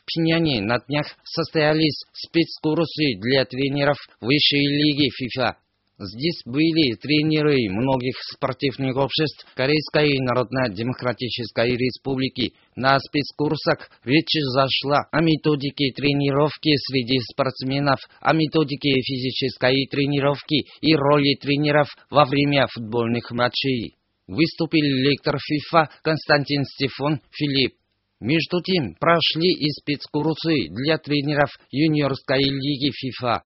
Пхеньяне на днях состоялись спецкурсы для тренеров высшей лиги ФИФА. Здесь были тренеры многих спортивных обществ Корейской Народно-Демократической Республики. На спецкурсах речь зашла о методике тренировки среди спортсменов, о методике физической тренировки и роли тренеров во время футбольных матчей. Выступил лектор ФИФА Константин Стефан Филипп. Между тем, прошли и спецкурсы для тренеров юниорской лиги ФИФА.